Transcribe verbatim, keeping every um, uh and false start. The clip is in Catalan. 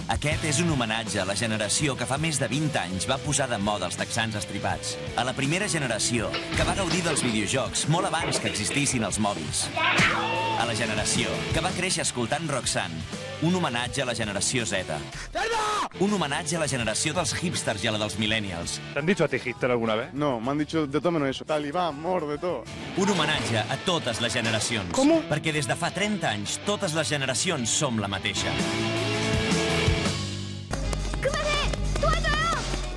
Aquest és un homenatge a la generació que fa més de vint anys va posar de moda els texans estripats. A la primera generació, que va gaudir dels videojocs molt abans que existissin els mòbils. A la generació que va créixer escoltant Roxanne. Un homenatge a la generació Z. Un homenatge a la generació dels hipsters i a la dels millennials. ¿Te han dicho a ti hipster alguna vez? No, me han dicho de todo menos eso. Talibán, mor, de todo. Un homenatge a totes les generacions. Com? Perquè des de fa trenta anys, totes les generacions som la mateixa.